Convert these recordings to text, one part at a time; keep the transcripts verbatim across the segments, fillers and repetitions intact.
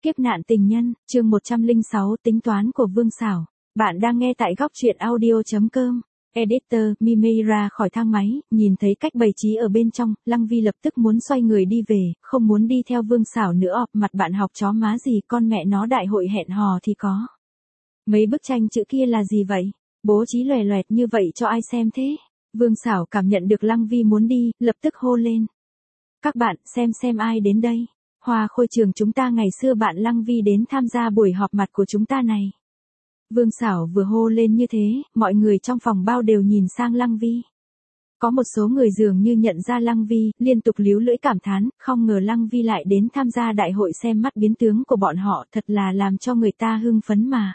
Kiếp nạn tình nhân, chương một trăm lẻ sáu tính toán của Vương Sảo. Bạn đang nghe tại góc truyện audio chấm com. Editor, Mimi ra khỏi thang máy, nhìn thấy cách bày trí ở bên trong, Lăng Vi lập tức muốn xoay người đi về, không muốn đi theo Vương Sảo nữa. Ọp mặt bạn học chó má gì, con mẹ nó đại hội hẹn hò thì có. Mấy bức tranh chữ kia là gì vậy? Bố trí loè loẹt như vậy cho ai xem thế? Vương Sảo cảm nhận được Lăng Vi muốn đi, lập tức hô lên. Các bạn, xem xem ai đến đây. Hoa khôi trường chúng ta ngày xưa bạn Lăng Vi đến tham gia buổi họp mặt của chúng ta này. Vương Sảo vừa hô lên như thế, mọi người trong phòng bao đều nhìn sang Lăng Vi. Có một số người dường như nhận ra Lăng Vi, liên tục líu lưỡi cảm thán, không ngờ Lăng Vi lại đến tham gia đại hội xem mắt biến tướng của bọn họ, thật là làm cho người ta hưng phấn mà.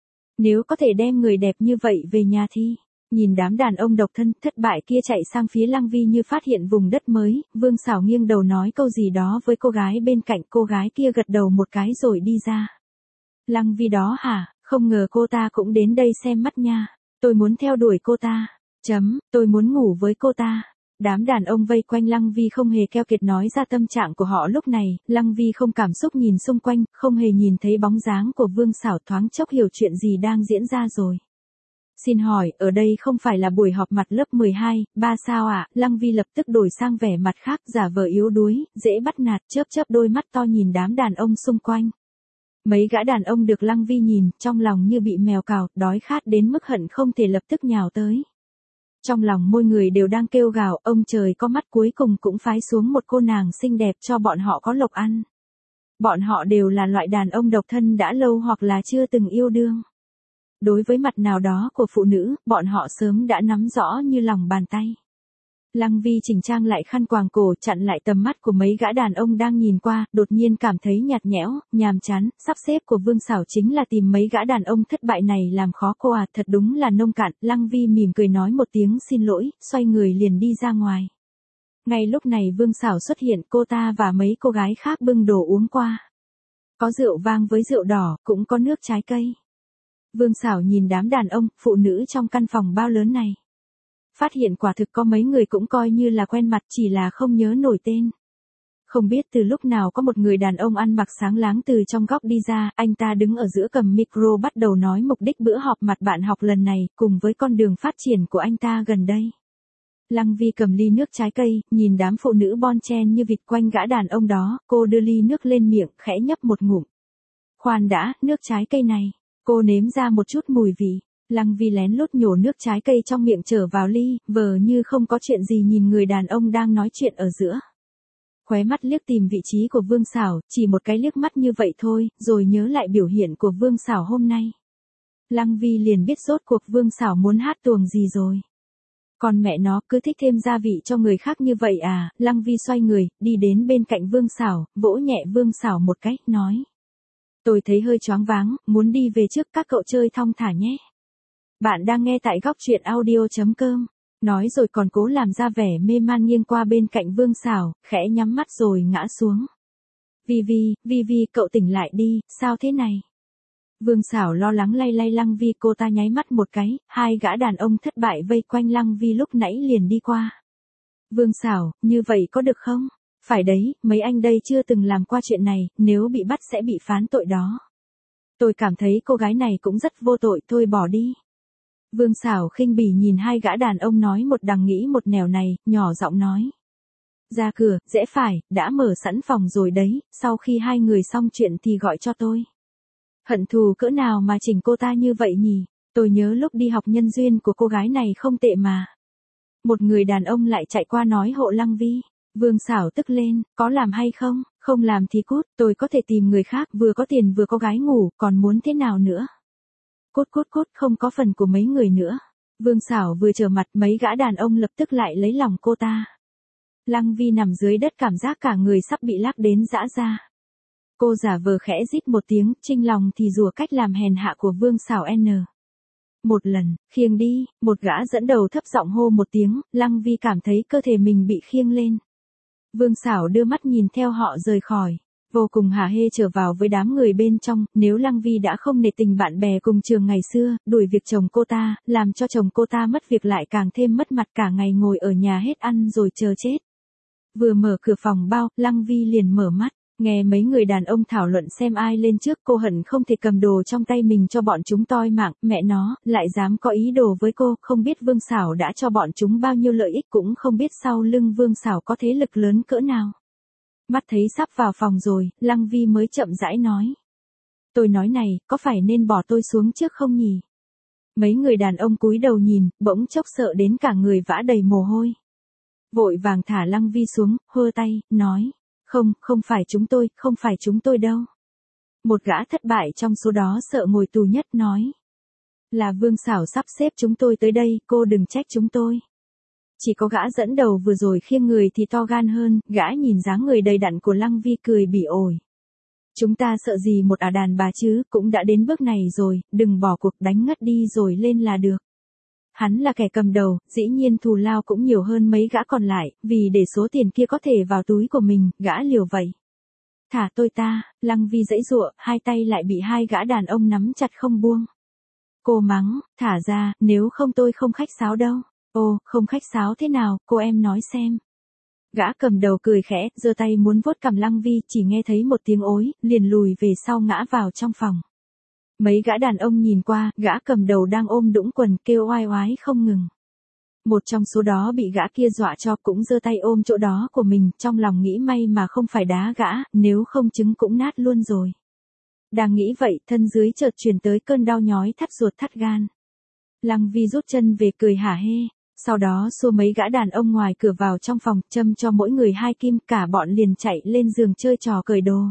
Nếu có thể đem người đẹp như vậy về nhà thì... Nhìn đám đàn ông độc thân thất bại kia chạy sang phía Lăng Vi như phát hiện vùng đất mới, Vương Sảo nghiêng đầu nói câu gì đó với cô gái bên cạnh, cô gái kia gật đầu một cái rồi đi ra. Lăng Vi đó hả, không ngờ cô ta cũng đến đây xem mắt nha, tôi muốn theo đuổi cô ta, chấm, tôi muốn ngủ với cô ta. Đám đàn ông vây quanh Lăng Vi không hề keo kiệt nói ra tâm trạng của họ lúc này, Lăng Vi không cảm xúc nhìn xung quanh, không hề nhìn thấy bóng dáng của Vương Sảo, thoáng chốc hiểu chuyện gì đang diễn ra rồi. Xin hỏi, ở đây không phải là buổi họp mặt lớp mười hai, ba sao ạ? À? Lăng Vi lập tức đổi sang vẻ mặt khác, giả vờ yếu đuối, dễ bắt nạt, chớp chớp đôi mắt to nhìn đám đàn ông xung quanh. Mấy gã đàn ông được Lăng Vi nhìn, trong lòng như bị mèo cào, đói khát đến mức hận không thể lập tức nhào tới. Trong lòng mỗi người đều đang kêu gào, ông trời có mắt, cuối cùng cũng phái xuống một cô nàng xinh đẹp cho bọn họ có lộc ăn. Bọn họ đều là loại đàn ông độc thân đã lâu hoặc là chưa từng yêu đương. Đối với mặt nào đó của phụ nữ, bọn họ sớm đã nắm rõ như lòng bàn tay. Lăng Vi chỉnh trang lại khăn quàng cổ, chặn lại tầm mắt của mấy gã đàn ông đang nhìn qua, đột nhiên cảm thấy nhạt nhẽo, nhàm chán, sắp xếp của Vương Sảo chính là tìm mấy gã đàn ông thất bại này làm khó cô à, thật đúng là nông cạn. Lăng Vi mỉm cười nói một tiếng xin lỗi, xoay người liền đi ra ngoài. Ngay lúc này Vương Sảo xuất hiện, cô ta và mấy cô gái khác bưng đồ uống qua. Có rượu vang với rượu đỏ, cũng có nước trái cây. Vương Sảo nhìn đám đàn ông, phụ nữ trong căn phòng bao lớn này. Phát hiện quả thực có mấy người cũng coi như là quen mặt, chỉ là không nhớ nổi tên. Không biết từ lúc nào có một người đàn ông ăn mặc sáng láng từ trong góc đi ra, anh ta đứng ở giữa cầm micro bắt đầu nói mục đích bữa họp mặt bạn học lần này, cùng với con đường phát triển của anh ta gần đây. Lăng Vi cầm ly nước trái cây, nhìn đám phụ nữ bon chen như vịt quanh gã đàn ông đó, cô đưa ly nước lên miệng, khẽ nhấp một ngụm. Khoan đã, nước trái cây này. Cô nếm ra một chút mùi vị, Lăng Vi lén lút nhổ nước trái cây trong miệng trở vào ly, vờ như không có chuyện gì nhìn người đàn ông đang nói chuyện ở giữa. Khóe mắt liếc tìm vị trí của Vương Sảo, chỉ một cái liếc mắt như vậy thôi, rồi nhớ lại biểu hiện của Vương Sảo hôm nay. Lăng Vi liền biết rốt cuộc Vương Sảo muốn hát tuồng gì rồi. Còn mẹ nó cứ thích thêm gia vị cho người khác như vậy à? Lăng Vi xoay người, đi đến bên cạnh Vương Sảo, vỗ nhẹ Vương Sảo một cái, nói. Tôi thấy hơi choáng váng, muốn đi về trước, các cậu chơi thong thả nhé. Bạn đang nghe tại góc truyện audio chấm com. Nói rồi còn cố làm ra vẻ mê man nghiêng qua bên cạnh Vương Sảo, khẽ nhắm mắt rồi ngã xuống. Vi Vi, Vi Vi cậu tỉnh lại đi, sao thế này? Vương Sảo lo lắng lay lay Lăng Vi, cô ta nháy mắt một cái, hai gã đàn ông thất bại vây quanh Lăng Vi lúc nãy liền đi qua. Vương Sảo, như vậy có được không? Phải đấy, mấy anh đây chưa từng làm qua chuyện này, nếu bị bắt sẽ bị phán tội đó. Tôi cảm thấy cô gái này cũng rất vô tội, thôi bỏ đi. Vương Sảo khinh bỉ nhìn hai gã đàn ông nói một đằng nghĩ một nẻo này, nhỏ giọng nói. Ra cửa, rẽ phải, đã mở sẵn phòng rồi đấy, sau khi hai người xong chuyện thì gọi cho tôi. Hận thù cỡ nào mà chỉnh cô ta như vậy nhỉ, tôi nhớ lúc đi học nhân duyên của cô gái này không tệ mà. Một người đàn ông lại chạy qua nói hộ Lăng Vi. Vương Sảo tức lên, có làm hay không, không làm thì cút, tôi có thể tìm người khác, vừa có tiền vừa có gái ngủ, còn muốn thế nào nữa. Cút cút cút, không có phần của mấy người nữa. Vương Sảo vừa trở mặt, mấy gã đàn ông lập tức lại lấy lòng cô ta. Lăng Vi nằm dưới đất cảm giác cả người sắp bị lắc đến giã ra. Cô giả vờ khẽ rít một tiếng, chinh lòng thì rùa cách làm hèn hạ của Vương Sảo N. Một lần, khiêng đi, một gã dẫn đầu thấp giọng hô một tiếng, Lăng Vi cảm thấy cơ thể mình bị khiêng lên. Vương Sảo đưa mắt nhìn theo họ rời khỏi, vô cùng hả hê trở vào với đám người bên trong, nếu Lăng Vi đã không nể tình bạn bè cùng trường ngày xưa, đuổi việc chồng cô ta, làm cho chồng cô ta mất việc lại càng thêm mất mặt, cả ngày ngồi ở nhà hết ăn rồi chờ chết. Vừa mở cửa phòng bao, Lăng Vi liền mở mắt, Nghe mấy người đàn ông thảo luận xem ai lên trước, cô hận không thể cầm đồ trong tay mình cho bọn chúng toi mạng, mẹ nó, lại dám có ý đồ với cô, không biết Vương Sảo đã cho bọn chúng bao nhiêu lợi ích, cũng không biết sau lưng Vương Sảo có thế lực lớn cỡ nào. Mắt thấy sắp vào phòng rồi, Lăng Vi mới chậm rãi nói. Tôi nói này, có phải nên bỏ tôi xuống trước không nhỉ? Mấy người đàn ông cúi đầu nhìn, bỗng chốc sợ đến cả người vã đầy mồ hôi. Vội vàng thả Lăng Vi xuống, hơ tay, nói. Không, không phải chúng tôi, không phải chúng tôi đâu. Một gã thất bại trong số đó sợ ngồi tù nhất nói. Là Vương Sảo sắp xếp chúng tôi tới đây, cô đừng trách chúng tôi. Chỉ có gã dẫn đầu vừa rồi khiêng người thì to gan hơn, gã nhìn dáng người đầy đặn của Lăng Vi cười bỉ ổi. Chúng ta sợ gì một ả đàn bà chứ, cũng đã đến bước này rồi, đừng bỏ cuộc, đánh ngất đi rồi lên là được. Hắn là kẻ cầm đầu, dĩ nhiên thù lao cũng nhiều hơn mấy gã còn lại, vì để số tiền kia có thể vào túi của mình, gã liều vậy. Thả tôi ta, Lăng Vi giãy giụa, hai tay lại bị hai gã đàn ông nắm chặt không buông. Cô mắng, thả ra, nếu không tôi không khách sáo đâu. Ô, không khách sáo thế nào, cô em nói xem. Gã cầm đầu cười khẽ, giơ tay muốn vuốt cằm Lăng Vi, chỉ nghe thấy một tiếng ối, liền lùi về sau ngã vào trong phòng. Mấy gã đàn ông nhìn qua, gã cầm đầu đang ôm đũng quần kêu oai oái không ngừng. Một trong số đó bị gã kia dọa cho cũng giơ tay ôm chỗ đó của mình, trong lòng nghĩ may mà không phải đá gã, nếu không trứng cũng nát luôn rồi. Đang nghĩ vậy, thân dưới chợt truyền tới cơn đau nhói thắt ruột thắt gan. Lăng Vi rút chân về cười hả hê, sau đó xua mấy gã đàn ông ngoài cửa vào trong phòng, châm cho mỗi người hai kim, cả bọn liền chạy lên giường chơi trò cởi đồ.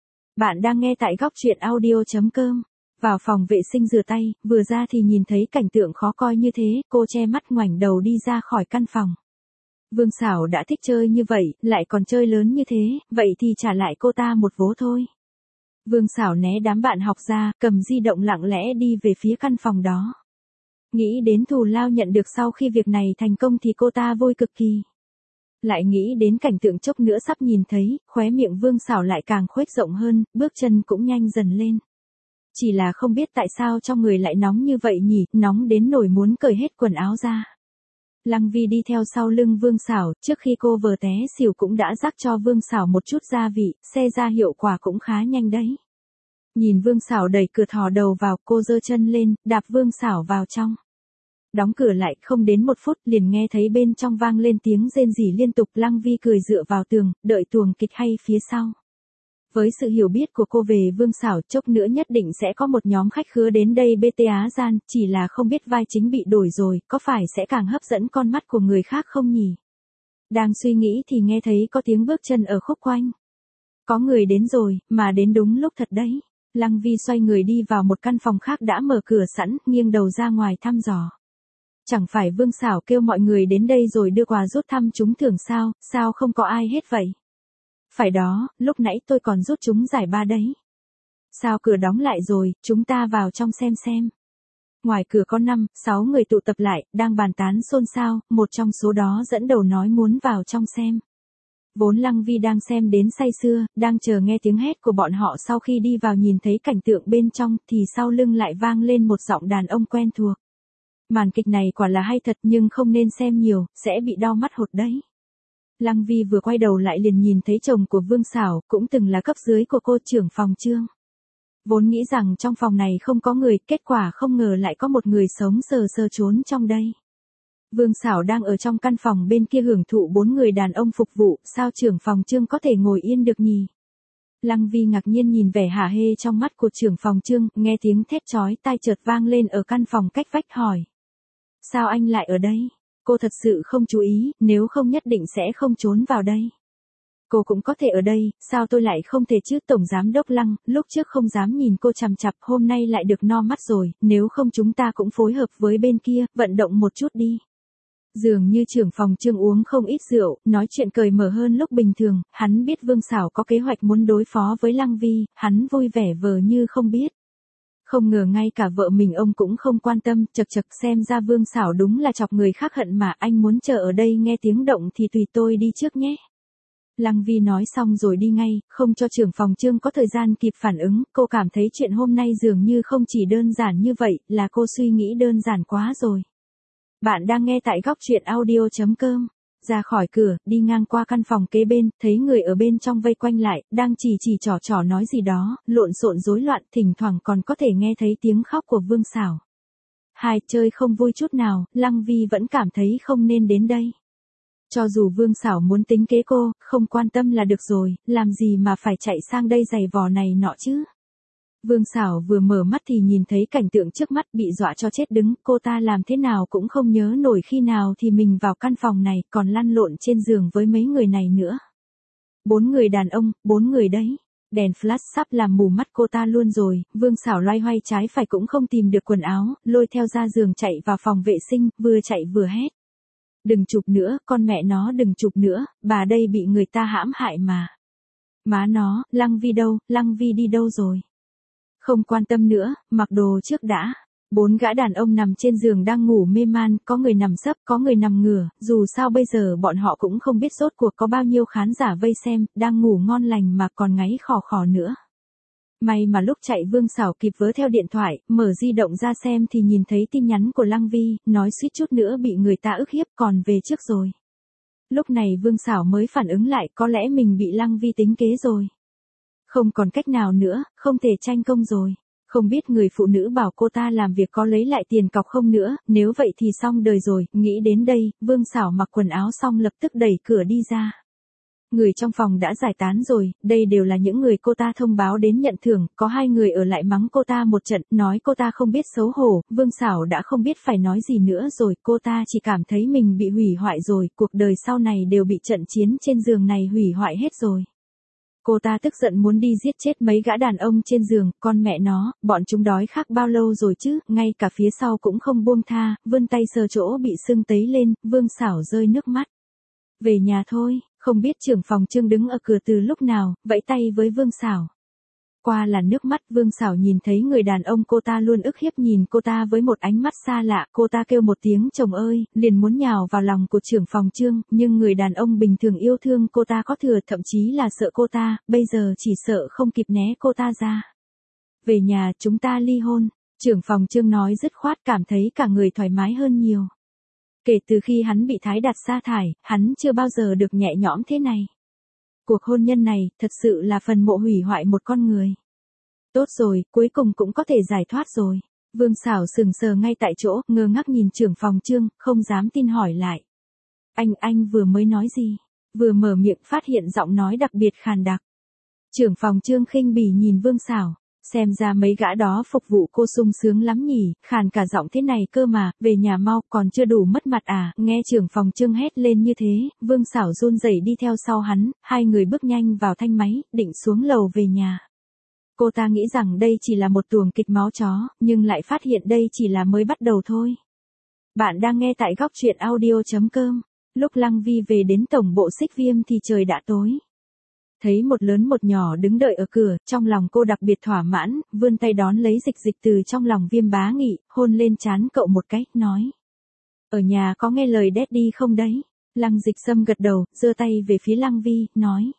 Bạn đang nghe tại góc truyện audio chấm com. Vào phòng vệ sinh rửa tay, vừa ra thì nhìn thấy cảnh tượng khó coi như thế, cô che mắt ngoảnh đầu đi ra khỏi căn phòng. Vương Sảo đã thích chơi như vậy, lại còn chơi lớn như thế, vậy thì trả lại cô ta một vố thôi. Vương Sảo né đám bạn học ra, cầm di động lặng lẽ đi về phía căn phòng đó. Nghĩ đến thù lao nhận được sau khi việc này thành công thì cô ta vui cực kỳ. Lại nghĩ đến cảnh tượng chốc nữa sắp nhìn thấy, khóe miệng Vương Sảo lại càng khuếch rộng hơn, bước chân cũng nhanh dần lên. Chỉ là không biết tại sao trong người lại nóng như vậy nhỉ, nóng đến nổi muốn cởi hết quần áo ra. Lăng Vi đi theo sau lưng Vương Sảo, trước khi cô vờ té xỉu cũng đã rắc cho Vương Sảo một chút gia vị, xe ra hiệu quả cũng khá nhanh đấy. Nhìn Vương Sảo đẩy cửa thò đầu vào, cô giơ chân lên, đạp Vương Sảo vào trong. Đóng cửa lại, không đến một phút liền nghe thấy bên trong vang lên tiếng rên rỉ liên tục. Lăng Vi cười dựa vào tường, đợi tuồng kịch hay phía sau. Với sự hiểu biết của cô về Vương Sảo, chốc nữa nhất định sẽ có một nhóm khách khứa đến đây bê tê Á gian, chỉ là không biết vai chính bị đổi rồi, có phải sẽ càng hấp dẫn con mắt của người khác không nhỉ? Đang suy nghĩ thì nghe thấy có tiếng bước chân ở khúc quanh. Có người đến rồi, mà đến đúng lúc thật đấy. Lăng Vi xoay người đi vào một căn phòng khác đã mở cửa sẵn, nghiêng đầu ra ngoài thăm dò. Chẳng phải Vương Sảo kêu mọi người đến đây rồi đưa quà rút thăm trúng thưởng sao, sao không có ai hết vậy? Phải đó, lúc nãy tôi còn rút chúng giải ba đấy. Sao cửa đóng lại rồi, chúng ta vào trong xem xem. Ngoài cửa có năm, sáu người tụ tập lại, đang bàn tán xôn xao, một trong số đó dẫn đầu nói muốn vào trong xem. Vốn Lăng Vi đang xem đến say sưa, đang chờ nghe tiếng hét của bọn họ, sau khi đi vào nhìn thấy cảnh tượng bên trong, thì sau lưng lại vang lên một giọng đàn ông quen thuộc. Màn kịch này quả là hay thật nhưng không nên xem nhiều, sẽ bị đau mắt hột đấy. Lăng Vi vừa quay đầu lại liền nhìn thấy chồng của Vương Sảo, cũng từng là cấp dưới của cô, trưởng phòng Trương. Vốn nghĩ rằng trong phòng này không có người, kết quả không ngờ lại có một người sống sờ sờ trốn trong đây. Vương Sảo đang ở trong căn phòng bên kia hưởng thụ bốn người đàn ông phục vụ, sao trưởng phòng Trương có thể ngồi yên được nhỉ? Lăng Vi ngạc nhiên nhìn vẻ hả hê trong mắt của trưởng phòng Trương, nghe tiếng thét chói tai chợt vang lên ở căn phòng cách vách hỏi. Sao anh lại ở đây? Cô thật sự không chú ý, nếu không nhất định sẽ không trốn vào đây. Cô cũng có thể ở đây, sao tôi lại không thể chứ? Tổng giám đốc Lăng, lúc trước không dám nhìn cô chằm chặp, hôm nay lại được no mắt rồi, nếu không chúng ta cũng phối hợp với bên kia, vận động một chút đi. Dường như trưởng phòng Trương uống không ít rượu, nói chuyện cởi mở hơn lúc bình thường, hắn biết Vương Sảo có kế hoạch muốn đối phó với Lăng Vi, hắn vui vẻ vờ như không biết. Không ngờ ngay cả vợ mình ông cũng không quan tâm, chật chật, xem ra Vương Sảo đúng là chọc người khác hận mà. Anh muốn chờ ở đây nghe tiếng động thì tùy tôi đi trước nhé. Lăng Vi nói xong rồi đi ngay, không cho trưởng phòng Trương có thời gian kịp phản ứng. Cô cảm thấy chuyện hôm nay dường như không chỉ đơn giản như vậy, là cô suy nghĩ đơn giản quá rồi. Bạn đang nghe tại góc truyện audio chấm com. Ra khỏi cửa, đi ngang qua căn phòng kế bên, thấy người ở bên trong vây quanh lại, đang chỉ chỉ trò trò nói gì đó, lộn xộn rối loạn, thỉnh thoảng còn có thể nghe thấy tiếng khóc của Vương Sảo. Hai, chơi không vui chút nào, Lăng Vi vẫn cảm thấy không nên đến đây. Cho dù Vương Sảo muốn tính kế cô, không quan tâm là được rồi, làm gì mà phải chạy sang đây giày vò này nọ chứ. Vương Sảo vừa mở mắt thì nhìn thấy cảnh tượng trước mắt bị dọa cho chết đứng, cô ta làm thế nào cũng không nhớ nổi khi nào thì mình vào căn phòng này còn lăn lộn trên giường với mấy người này nữa. Bốn người đàn ông, bốn người đấy. Đèn flash sắp làm mù mắt cô ta luôn rồi, Vương Sảo loay hoay trái phải cũng không tìm được quần áo, lôi theo ra giường chạy vào phòng vệ sinh, vừa chạy vừa hét. Đừng chụp nữa, con mẹ nó đừng chụp nữa, bà đây bị người ta hãm hại mà. Má nó, Lăng Vi đâu, Lăng Vi đi đâu rồi? Không quan tâm nữa, mặc đồ trước đã. Bốn gã đàn ông nằm trên giường đang ngủ mê man, có người nằm sấp, có người nằm ngửa, dù sao bây giờ bọn họ cũng không biết rốt cuộc có bao nhiêu khán giả vây xem, đang ngủ ngon lành mà còn ngáy khò khò nữa. May mà lúc chạy Vương Sảo kịp vớ theo điện thoại, mở di động ra xem thì nhìn thấy tin nhắn của Lăng Vi, nói suýt chút nữa bị người ta ức hiếp còn về trước rồi. Lúc này Vương Sảo mới phản ứng lại, có lẽ mình bị Lăng Vi tính kế rồi. Không còn cách nào nữa, không thể tranh công rồi. Không biết người phụ nữ bảo cô ta làm việc có lấy lại tiền cọc không nữa, nếu vậy thì xong đời rồi, nghĩ đến đây, Vương Sảo mặc quần áo xong lập tức đẩy cửa đi ra. Người trong phòng đã giải tán rồi, đây đều là những người cô ta thông báo đến nhận thưởng, có hai người ở lại mắng cô ta một trận, nói cô ta không biết xấu hổ, Vương Sảo đã không biết phải nói gì nữa rồi, cô ta chỉ cảm thấy mình bị hủy hoại rồi, cuộc đời sau này đều bị trận chiến trên giường này hủy hoại hết rồi. Cô ta tức giận muốn đi giết chết mấy gã đàn ông trên giường, con mẹ nó, bọn chúng đói khát bao lâu rồi chứ, ngay cả phía sau cũng không buông tha, vươn tay sờ chỗ bị sưng tấy lên, Vương Sảo rơi nước mắt. Về nhà thôi, không biết trưởng phòng Trương đứng ở cửa từ lúc nào, vẫy tay với Vương Sảo. Qua làn nước mắt, Vương Sảo nhìn thấy người đàn ông cô ta luôn ức hiếp nhìn cô ta với một ánh mắt xa lạ, cô ta kêu một tiếng chồng ơi, liền muốn nhào vào lòng của trưởng phòng Trương, nhưng người đàn ông bình thường yêu thương cô ta có thừa, thậm chí là sợ cô ta, bây giờ chỉ sợ không kịp né cô ta ra. Về nhà, chúng ta ly hôn, trưởng phòng Trương nói dứt khoát, cảm thấy cả người thoải mái hơn nhiều. Kể từ khi hắn bị Thái Đạt sa thải, hắn chưa bao giờ được nhẹ nhõm thế này. Cuộc hôn nhân này, thật sự là phần mộ hủy hoại một con người. Tốt rồi, cuối cùng cũng có thể giải thoát rồi. Vương Sảo sừng sờ ngay tại chỗ, ngơ ngác nhìn trưởng phòng Trương, không dám tin hỏi lại. Anh, anh vừa mới nói gì? Vừa mở miệng phát hiện giọng nói đặc biệt khàn đặc. Trưởng phòng Trương khinh bỉ nhìn Vương Sảo. Xem ra mấy gã đó phục vụ cô sung sướng lắm nhỉ, khàn cả giọng thế này cơ mà, về nhà mau, còn chưa đủ mất mặt à, nghe trưởng phòng Trương hét lên như thế, Vương Sảo run rẩy đi theo sau hắn, hai người bước nhanh vào thanh máy, định xuống lầu về nhà. Cô ta nghĩ rằng đây chỉ là một tuồng kịch máu chó, nhưng lại phát hiện đây chỉ là mới bắt đầu thôi. Bạn đang nghe tại góc truyện audio chấm com, lúc Lăng Vi về đến tổng bộ Xích Viêm thì trời đã tối. Thấy một lớn một nhỏ đứng đợi ở cửa, trong lòng cô đặc biệt thỏa mãn, vươn tay đón lấy Dịch Dịch từ trong lòng Viêm Bá Nghị, hôn lên trán cậu một cái, nói. Ở nhà có nghe lời daddy không đấy? Lăng Dịch Sâm gật đầu, giơ tay về phía Lăng Vi, nói.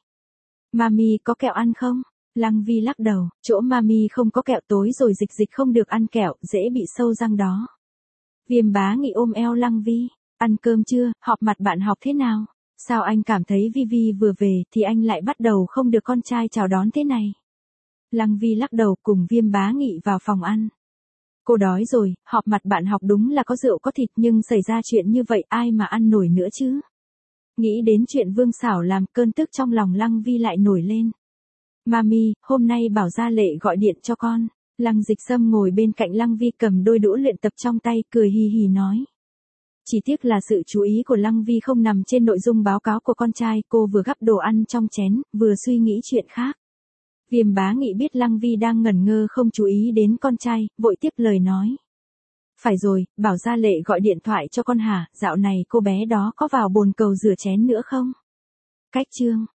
Mami có kẹo ăn không? Lăng Vi lắc đầu, chỗ Mami không có kẹo, tối rồi Dịch Dịch không được ăn kẹo, dễ bị sâu răng đó. Viêm Bá Nghị ôm eo Lăng Vi, ăn cơm chưa, họp mặt bạn học thế nào? Sao anh cảm thấy Vi Vi vừa về thì anh lại bắt đầu không được con trai chào đón thế này? Lăng Vi lắc đầu cùng Viêm Bá Nghị vào phòng ăn. Cô đói rồi, họp mặt bạn học đúng là có rượu có thịt nhưng xảy ra chuyện như vậy ai mà ăn nổi nữa chứ? Nghĩ đến chuyện Vương Sảo làm, cơn tức trong lòng Lăng Vi lại nổi lên. Mami, hôm nay bảo Gia Lệ gọi điện cho con. Lăng Dịch Sâm ngồi bên cạnh Lăng Vi cầm đôi đũa luyện tập trong tay, cười hì hì nói. Chỉ tiếc là sự chú ý của Lăng Vi không nằm trên nội dung báo cáo của con trai, cô vừa gắp đồ ăn trong chén, vừa suy nghĩ chuyện khác. Viêm Bá Nghị biết Lăng Vi đang ngẩn ngơ không chú ý đến con trai, vội tiếp lời nói. Phải rồi, bảo Gia Lệ gọi điện thoại cho con hả, dạo này cô bé đó có vào bồn cầu rửa chén nữa không? Cách chương.